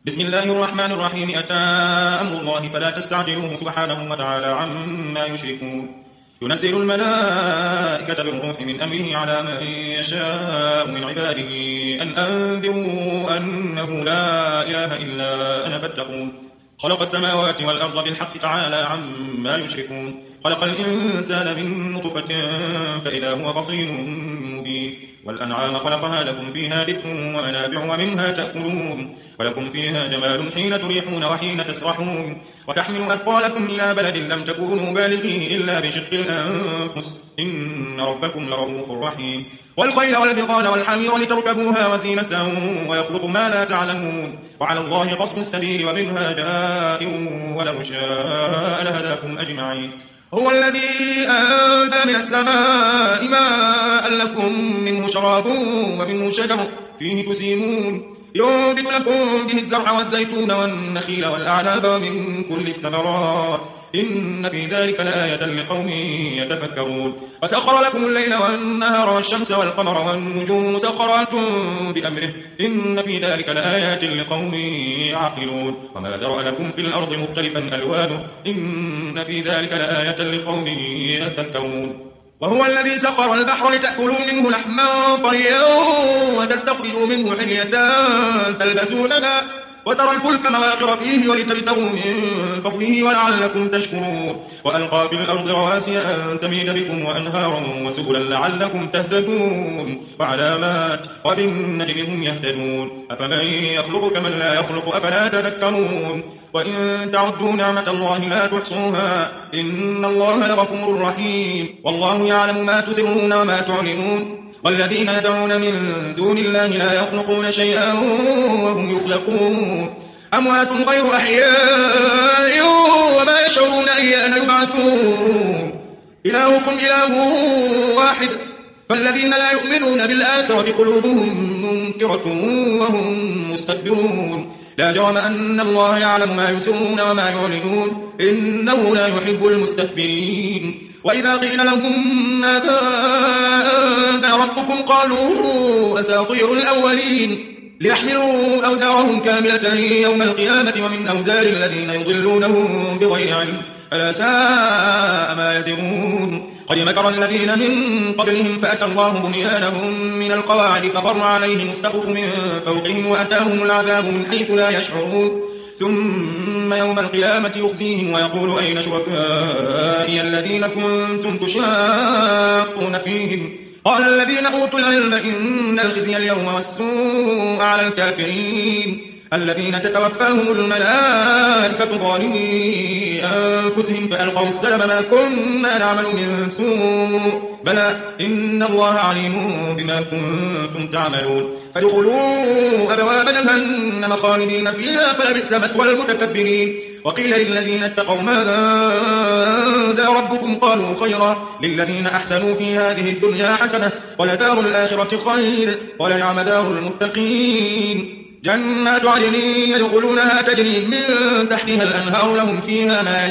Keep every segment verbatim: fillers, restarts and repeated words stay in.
بسم الله الرحمن الرحيم. أتى أمر الله فلا تستعجلوه سبحانه وتعالى عما يشركون. ينزل الملائكة بالروح من أمره على من يشاء من عباده أن أنذروا أنه لا إله إلا أنا فاتقون. خلق السماوات والأرض بالحق تعالى عما يشركون. خلق الإنسان من نطفة فإذا هو خصيم مبين. والأنعام خلقها لكم فيها دفء ومنافع ومنها تأكلون ولكم فيها جمال حين تريحون وحين تسرحون وتحمل أثقالكم إلى بلد لم تكونوا بالغيه إلا بشق الأنفس إن ربكم لرؤوف رحيم. والخيل والبغال والحمير لتركبوها وزينة ويخلق ما لا تعلمون وعلى الله قصد السبيل ومنها جائر ولو شاء لهداكم أجمعين. هو الذي أنزل من السماء ماء لكم منه شراب ومنه شجر فيه تسيمون ينبت لكم به الزرع والزيتون والنخيل والأعناب ومن كل الثمرات إن في ذلك لآية لقوم يتفكرون. وسخر لكم الليل والنهار والشمس والقمر والنجوم مسخرات بأمره إن في ذلك لآيات لقوم يعقلون. وما ذرأ لكم في الأرض مختلفا ألوانه إن في ذلك لآية لقوم يتفكرون. وهو الذي سخر البحر لتأكلوا منه لحما طريا وتستخرجوا منه حلية تلبسونها وترى الفلك مواخر فيه ولتبتغوا من فضله ولعلكم تشكرون. وألقى في الأرض رواسي أن تميد بكم وأنهارا وسبلا لعلكم تهتدون وعلامات وبالنجم هم يهتدون. أفمن يخلق كمن لا يخلق أفلا تذكرون. وإن تعدوا نعمة الله لا تحصوها إن الله لغفور رحيم. والله يعلم ما تسرون وما تعلنون. والذين يدعون من دون الله لا يخلقون شيئا وهم يخلقون أموات غير أحياء وما يشعرون أيان يبعثون. إلهكم إله واحد فالذين لا يؤمنون بالآخرة قلوبهم منكرة وهم مستكبرون. لا جرم أن الله يعلم ما يسرون وما يعلنون إنه لا يحب المستكبرين. وإذا قيل لهم ماذا أنزل ربكم قالوا أساطير الأولين ليحملوا أوزارهم كاملة يوم القيامة ومن أوزار الذين يضلونهم بغير علم ألا ساء ما يزرون. قد مكر الذين من قبلهم فأتى الله بنيانهم من القواعد فخر عليهم السقف من فوقهم وأتاهم العذاب من حيث لا يشعرون. ثم يوم القيامة يخزيهم ويقول أين شركائي الذين كنتم تشاقون فيهم قال الذين أوتوا العلم إن الخزي اليوم والسوء على الكافرين الذين تتوفاهم الملائكة ظالمي أنفسهم فألقوا السلم ما كنا نعمل من سوء بلى إن الله عليم بما كنتم تعملون. فادخلوا أبواب جهنم خالدين فيها فلبئس مثوى المتكبرين. وقيل للذين اتقوا ماذا أنزل ربكم قالوا خيرا للذين أحسنوا في هذه الدنيا حسنة ولدار الآخرة خير ولنعم دار المتقين. جنات عدن يدخلونها تجري من تحتها الأنهار لهم فيها ما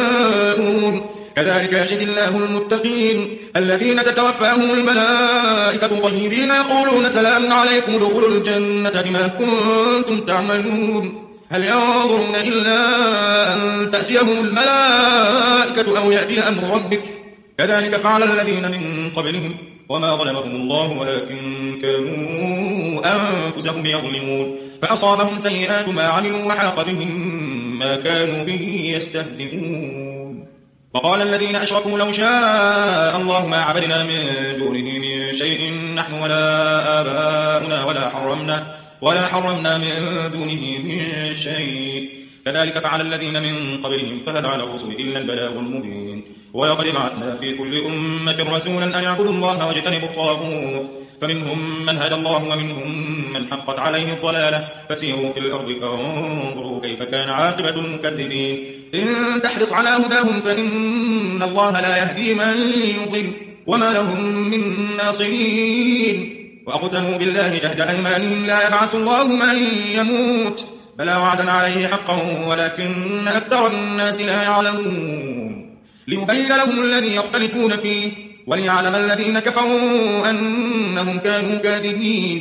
يشاءون كذلك يجزي الله المتقين الذين تتوفاهم الملائكة طيبين يقولون سلام عليكم ادخلوا الجنة بما كنتم تعملون. هل ينظرون إلا أن تأتيهم الملائكة أو يأتي أمر ربك كذلك فعل الذين من قبلهم وما ظلمهم الله ولكن كانوا أنفسهم يظلمون. فأصابهم سيئات ما عملوا وحاق بهم ما كانوا به يستهزئون. وقال الذين أشركوا لو شاء الله ما عبدنا من دونه من شيء نحن ولا آباؤنا ولا حرمنا ولا حرمنا من دونه من شيء كذلك فعل الذين من قبلهم فهل على الرسل إلا البلاغ المبين. ولقد بعثنا في كل أمة رسولا أن يعبدوا الله واجتنبوا الطاغوت فمنهم من هدى الله ومنهم من حقت عليه الضلالة فسيروا في الأرض فانظروا كيف كان عاقبة المكذبين. إن تحرص على هداهم فإن الله لا يهدي من يضل وما لهم من ناصرين. وأقسموا بالله جهد أيمانهم لا يبعث الله من يموت بلى وعدا عليه حقا ولكن أكثر الناس لا يعلمون. ليبين لهم الذي يختلفون فيه وليعلم الذين كفروا أنهم كانوا كاذبين.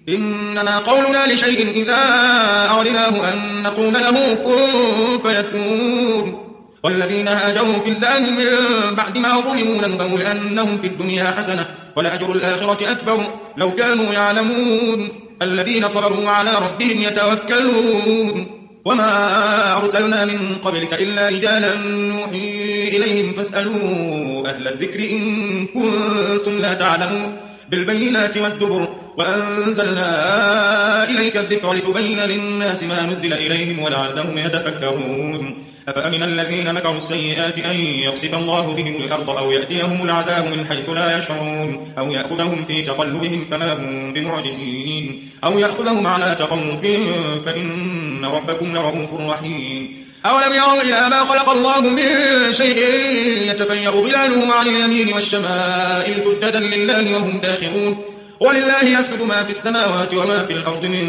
إنما قولنا لشيء إذا أردناه أن نقول له كن فيكون والذين هاجروا في الله من بعد ما ظلموا لنبوئنهم في الدنيا حسنة ولأجر الآخرة أكبر لو كانوا يعلمون الذين صبروا على ربهم يتوكلون وما أرسلنا من قبلك إلا رجالا نوحي إليهم فاسألوا أهل الذكر إن كنتم لا تعلمون بالبينات والزبر وأنزلنا إليك الذكر لتبين للناس ما نزل إليهم ولعلهم يتفكرون أفأمن الذين مكروا السيئات أن يخسف الله بهم الأرض أو يأتيهم العذاب من حيث لا يشعرون أو يأخذهم في تقلبهم فما هم بمعجزين أو يأخذهم على تخوف فإن ربكم لرؤوف رحيم أولم يروا إلى ما خلق الله من شيء يتفيأ ظلاله عن اليمين والشمائل سجدا لله وهم داخرون ولله يسجد ما في السماوات وما في الأرض من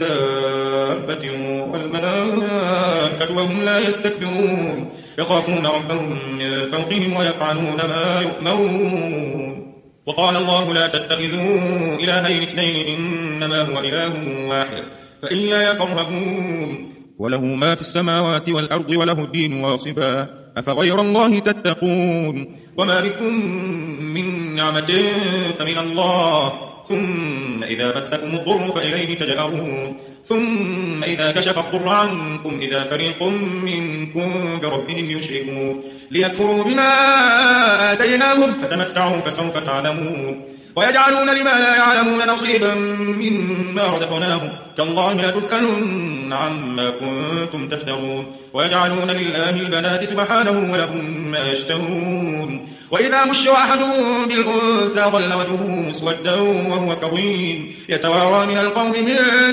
دابة والملائكة وهم لا يستكبرون يخافون ربهم من فوقهم ويفعلون ما يؤمرون وقال الله لا تتخذوا إلهين اثنين إنما هو إله واحد فإياي فارهبون وله ما في السماوات والأرض وله الدين واصبا أفغير الله تتقون وما بكم من نعمة فمن الله ثم إذا مسكم الضر فإليه تجأرون ثم إذا كشف الضر عنكم إذا فريق منكم بربهم يشركون ليكفروا بما آتيناهم فتمتعوا فسوف تعلمون ويجعلون لما لا يعلمون نصيبا مما رزقناهم تالله لتسألن عما كنتم تفترون ويجعلون لله البنات سبحانه ولهم ما يشتهون وإذا بشر أحدهم بالأنثى ظل وجهه مسودا وهو كظيم يتوارى من القوم من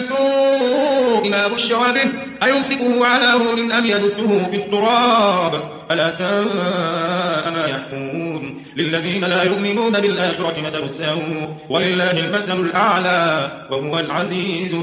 سوء ما بشر به أيمسكه على هون أم يدسه في التراب ألا ساء ما يحكمون للذين لا يؤمنون بالآخرة مثل السوء ولله المثل الأعلى وهو العزيز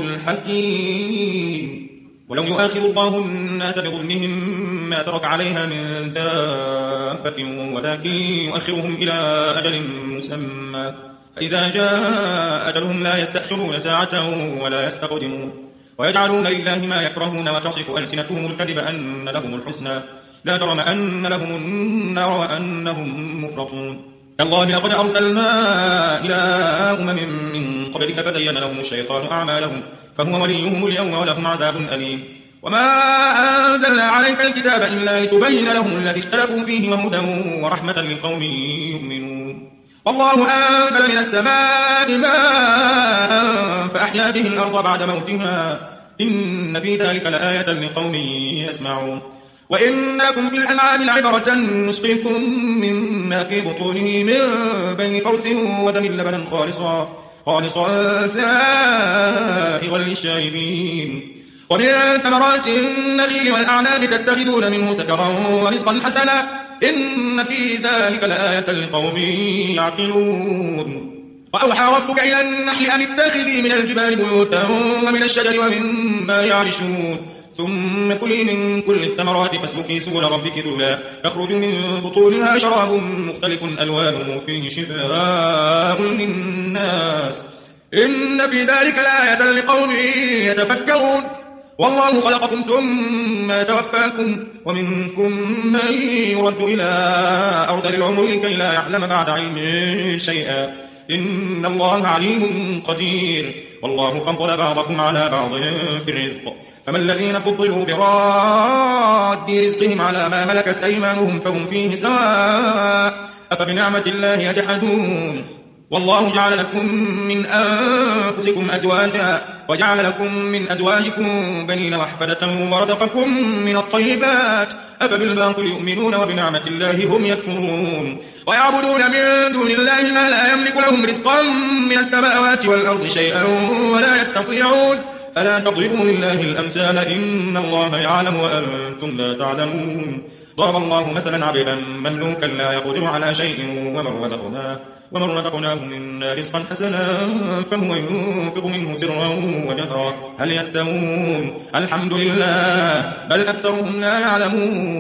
الحكيم ولو يؤاخذ الله الناس بظلمهم ما ترك عليها من دابة ولكن يؤخرهم إلى أجل مسمى فإذا جاء أجلهم لا يستأخرون ساعة ولا يستقدمون ويجعلون لله ما يكرهون وتصف ألسنتهم الكذب أن لهم الحسنى لا جرم أن لهم النار وأنهم مفرطون الله لقد أرسلنا إلى أمم من قبلك فزين لهم الشيطان أعمالهم فهو وليهم اليوم ولهم عذاب أليم وما أنزلنا عليك الكتاب إلا لتبين لهم الذي اختلفوا فيه وهدى ورحمة لقوم يؤمنون والله أنزل من السماء ماء فأحيا به الأرض بعد موتها إن في ذلك لآية لقوم يسمعون وإن لكم في الأنعام لعبرة نسقيكم مما في بطونه من بين فرث ودم لبنا خالصا خالصا سائغا للشاربين ومن ثمرات النخيل والأعناب تتخذون منه سكرا ورزقا حسنا إن في ذلك لآية لقوم يعقلون وأوحى ربك إلى النحل أن اتخذي من الجبال بيوتا ومن الشجر ومما يعرشون ثم كلي من كل الثمرات فاسلكي سبل ربك ذللا يخرج من بطونها شراب مختلف ألوانه فيه شفاء للناس إن في ذلك لآية لقوم يتفكرون والله خلقكم ثم يتوفاكم ومنكم من يرد إلى أرذل العمر لكي لا يعلم بعد علم شيئا إن الله عليم قدير والله فضل بعضكم على بعض في الرزق فما الذين فضلوا براد رزقهم على ما ملكت أيمانهم فهم فيه سواء أفبنعمة الله يجحدون والله جعل لكم من أنفسكم أزواجا وجعل لكم من أزواجكم بنين وحفدة ورزقكم من الطيبات أفبالباطل يؤمنون وبنعمة الله هم يكفرون ويعبدون من دون الله ما لا يملك لهم رزقا من السماوات والأرض شيئا ولا يستطيعون فلا تضربوا لله الأمثال إن الله يعلم وأنتم لا تعلمون ضرب الله مثلا عبدا مملوكا لا يقدر على شيء ومن رزقناه ومن رزقناه منا رزقا حسنا فهو ينفق منه سرا وجهرا هل يستوون الحمد لله بل أكثرهم لا يعلمون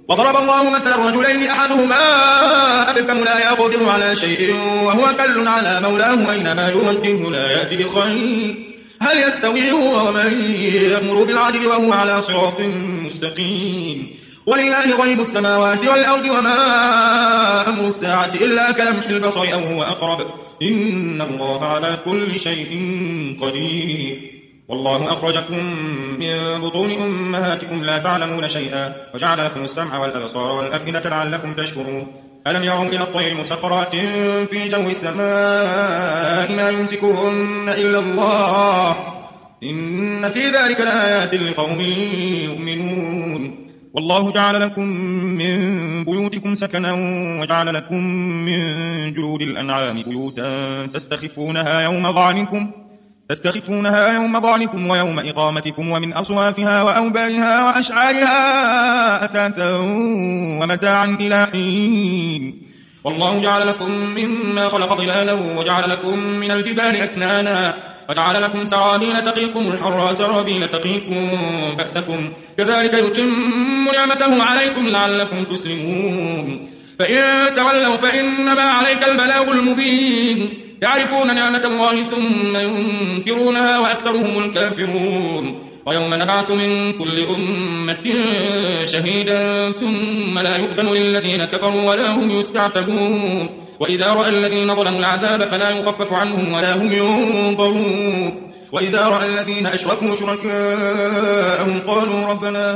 وضرب الله مثلا رجلين أحدهما أبكم لا يقدر على شيء وهو كل على مولاه أينما يوجهه لا يأتي بخير هل يستوي هو ومن يأمر بالعدل وهو على صراط مستقيم ولله غيب السماوات والأرض وما أمر الساعة إلا كلمح البصر أو هو أقرب إن الله على كل شيء قدير والله أخرجكم من بطون أمهاتكم لا تعلمون شيئا وجعل لكم السمع والأبصار والأفئدة لعلكم تشكرون ألم يروا إلى الطير مسخرات في جو السماء ما يمسكهن إلا الله إن في ذلك لآيات لقوم يؤمنون والله جعل لكم من بيوتكم سكنا وجعل لكم من جلود الأنعام بيوتا تستخفونها يوم ظعنكم تستخفونها يوم ظعنكم ويوم إقامتكم ومن أصوافها وأوبارها وأشعارها أثاثا ومتاعا إلى حين والله جعل لكم مما خلق ظلالا وجعل لكم من الجبال أكنانا وجعل لكم سرابيل تقيكم الحر سرابيل تقيكم بأسكم كذلك يتم نعمته عليكم لعلكم تسلمون فإن تولوا فإنما عليك البلاغ المبين يعرفون نعمة الله ثم ينكرونها وأكثرهم الكافرون ويوم نبعث من كل أمة شهيدا ثم لا يؤذن للذين كفروا ولا هم يستعتبون وإذا رأى الذين ظلموا العذاب فلا يخفف عنهم ولا هم ينظرون وإذا رأى الذين أشركوا شركاءهم قالوا ربنا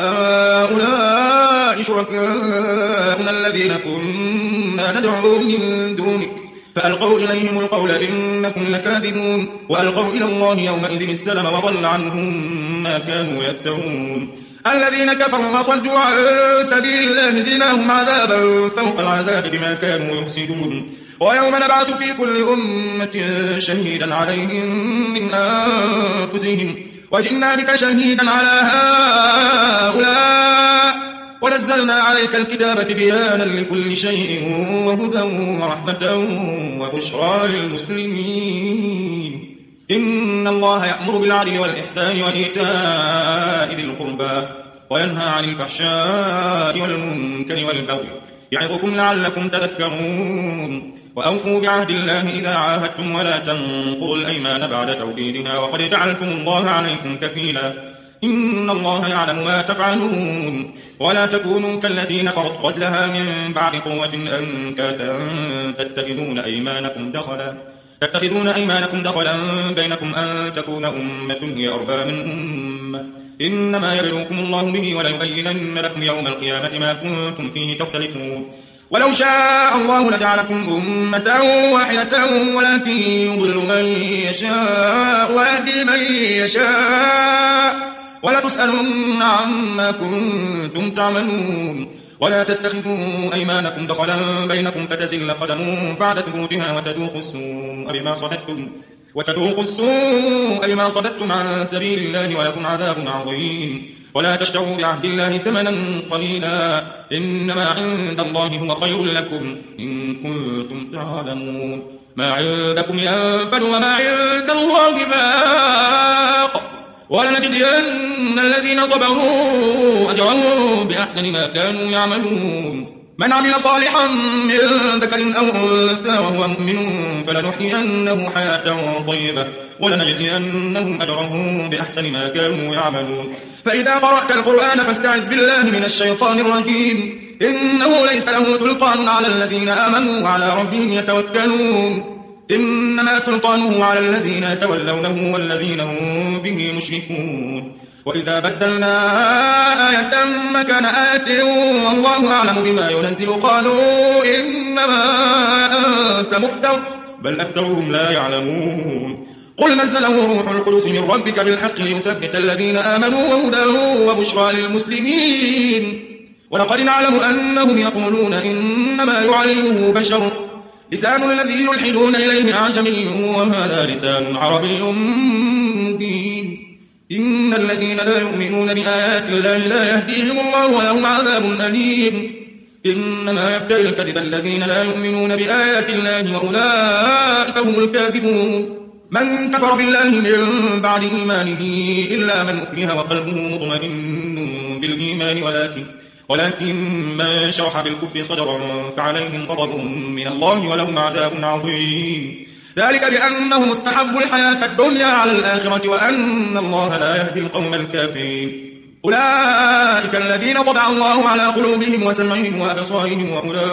هؤلاء شركاؤنا الذين كنا ندعو من دونك فألقوا إليهم القول إنكم لكاذبون وألقوا إلى الله يومئذ السلم وضل عنهم ما كانوا يفترون الذين كفروا وصدوا عن سبيل الله زدناهم عذابا فوق العذاب بما كانوا يفسدون ويوم نبعث في كل أمة شهيدا عليهم من أنفسهم وجئنا بك شهيدا على هؤلاء ونزلنا عليك الكتاب بيانا لكل شيء وهدى ورحمة وبشرى للمسلمين إن الله يأمر بالعدل والإحسان وإيتاء ذي القربى وينهى عن الفحشاء والمنكر والبغي يعظكم لعلكم تذكرون وأوفوا بعهد الله إذا عاهدتم ولا تنقضوا الأيمان بعد توكيدها وقد جعلتم الله عليكم كفيلا إن الله يعلم ما تفعلون ولا تكونوا كالذين فرط غزلها من بعد قوة أنكاثا تتخذون أيمانكم دخلا تتخذون أيمانكم دخلا بينكم أن تكون أمة هي أربى من أمة إنما يبلوكم الله به وليبينن لكم يوم القيامة ما كنتم فيه تختلفون ولو شاء الله لجعلكم أمة واحدة ولكن يضل من يشاء ويهدي من يشاء ولتسألن عما كنتم تعملون ولا تتخذوا أيمانكم دخلا بينكم فتزل قدم بعد ثبوتها وتذوقوا السوء بما صددتم وتذوقوا السوء بما صددتم عن سبيل الله ولكم عذاب عظيم ولا تشتروا بعهد الله ثمنا قليلا إنما عند الله هو خير لكم إن كنتم تعلمون ما عندكم ينفد وما عند الله باق ولنجزين الذين صبروا أجرهم بأحسن ما كانوا يعملون من عمل صالحا من ذكر أو أنثى وهو مؤمن فلنحيينه حياة طيبة ولنجزينهم أجرهم بأحسن ما كانوا يعملون فإذا قرأت القرآن فاستعذ بالله من الشيطان الرجيم إنه ليس له سلطان على الذين آمنوا وعلى ربهم يتوكلون إنما سلطانه على الذين يتولونه والذين هم به مشركون وإذا بدلنا آية مكان آية والله أعلم بما ينزل قالوا إنما أنت مفتر بل أكثرهم لا يعلمون قل نزله روح القدس من ربك بالحق ليثبت الذين آمنوا وهدى وبشرى للمسلمين ولقد نعلم أنهم يقولون إنما يعلمه بشر لسان الذي يلحدون إليه أعجمي وهذا لسان عربي مبين إن الذين لا يؤمنون بآيات الله لا يهديهم الله ولهم عذاب أليم إنما يفتري الكذب الذين لا يؤمنون بآيات الله وأولئك هم الكاذبون من كفر بالله من بعد إيمانه إلا من أكره وقلبه مطمئن بالإيمان ولكن ولكن من شرح بالكفر صدرا فعليهم غضب من الله ولهم عذاب عظيم. ذلك بأنهم استحبوا الحياة الدنيا على الآخرة وأن الله لا يهدي القوم الكافرين. أولئك الذين طبع الله على قلوبهم وسمعهم وأبصارهم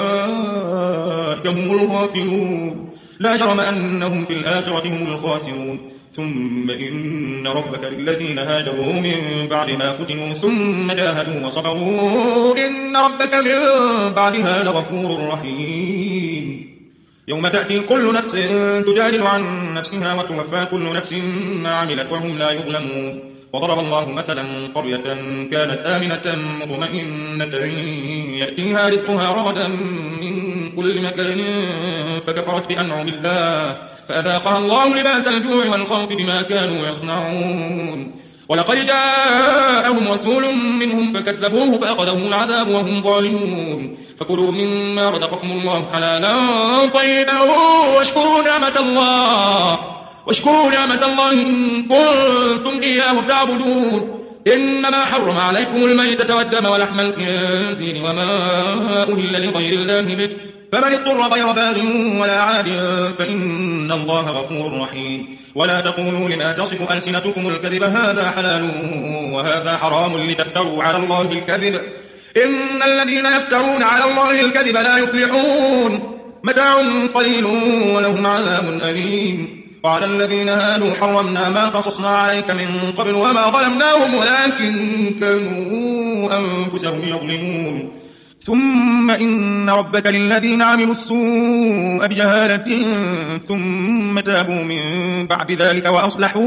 وأولئك هم الغافلون. لا جرم أنهم في الآخرة هم الخاسرون. ثم إن ربك للذين هاجروا من بعد ما فتنوا ثم جاهدوا وصبروا إن ربك من بعدها لغفور رحيم. يوم تأتي كل نفس تجادل عن نفسها وتوفى كل نفس ما عملت وهم لا يظلمون. وضرب الله مثلا قرية كانت آمنة مطمئنة يأتيها رزقها رغدا من كل مكان فكفرت بأنعم الله فأذاقها الله لباس الجوع والخوف بما كانوا يصنعون. ولقد جاءهم رسول منهم فكذبوه فأخذهم العذاب وهم ظالمون. فكلوا مما رزقكم الله حلالا طيبا واشكروا نعمة الله واشكروا نعمة الله إن كنتم إياه تعبدون. إنما حرم عليكم الميتة والدم ولحم الخنزير وما أهل لغير الله به فمن اضطر غير باغ ولا عاد فإن الله غفور رحيم. ولا تقولوا لما تصف ألسنتكم الكذب هذا حلال وهذا حرام لتفتروا على الله الكذب إن الذين يفترون على الله الكذب لا يفلحون. متاع قليل ولهم عذاب أليم. وعلى الذين هادوا حرمنا ما قصصنا عليك من قبل وما ظلمناهم ولكن كانوا أنفسهم يظلمون. ثم إن ربك للذين عملوا السوء بجهالة ثم تابوا من بعد ذلك وأصلحوا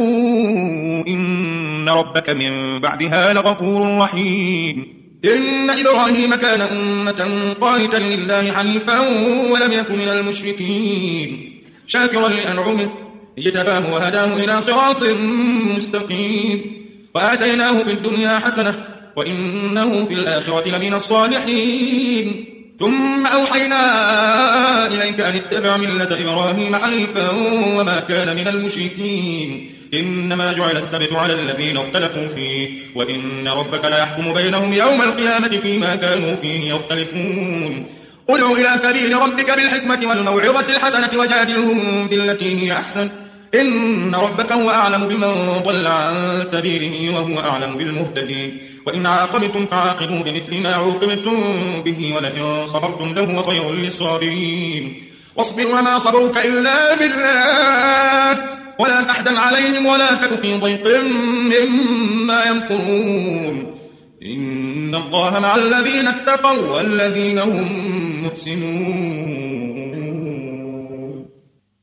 إن ربك من بعدها لغفور رحيم. إن إبراهيم كان أمة قانتا لله حنيفا ولم يكن من المشركين شاكرا لأنعمه اجتباه وهداه إلى صراط مستقيم. وآتيناه في الدنيا حسنة وإنه في الآخرة لمن الصالحين. ثم أوحينا إليك أن اتبع ملة إبراهيم حنيفا وما كان من المشركين. إنما جعل السبت على الذين اختلفوا فيه وإن ربك لا يحكم بينهم يوم القيامة فيما كانوا فيه يختلفون. ادع إلى سبيل ربك بالحكمة والموعظة الحسنة وجادلهم بالتي هي أحسن إن ربك هو أعلم بمن ضل عن سبيله وهو أعلم بالمهتدين. وإن عاقبتم فعاقبوا بمثل ما عوقبتم به ولئن صبرتم لهو خير للصابرين. واصبر وما صبرك إلا بالله ولا تحزن عليهم ولا تك في ضيق مما يمكرون. إن الله مع الذين اتقوا والذين هم محسنون.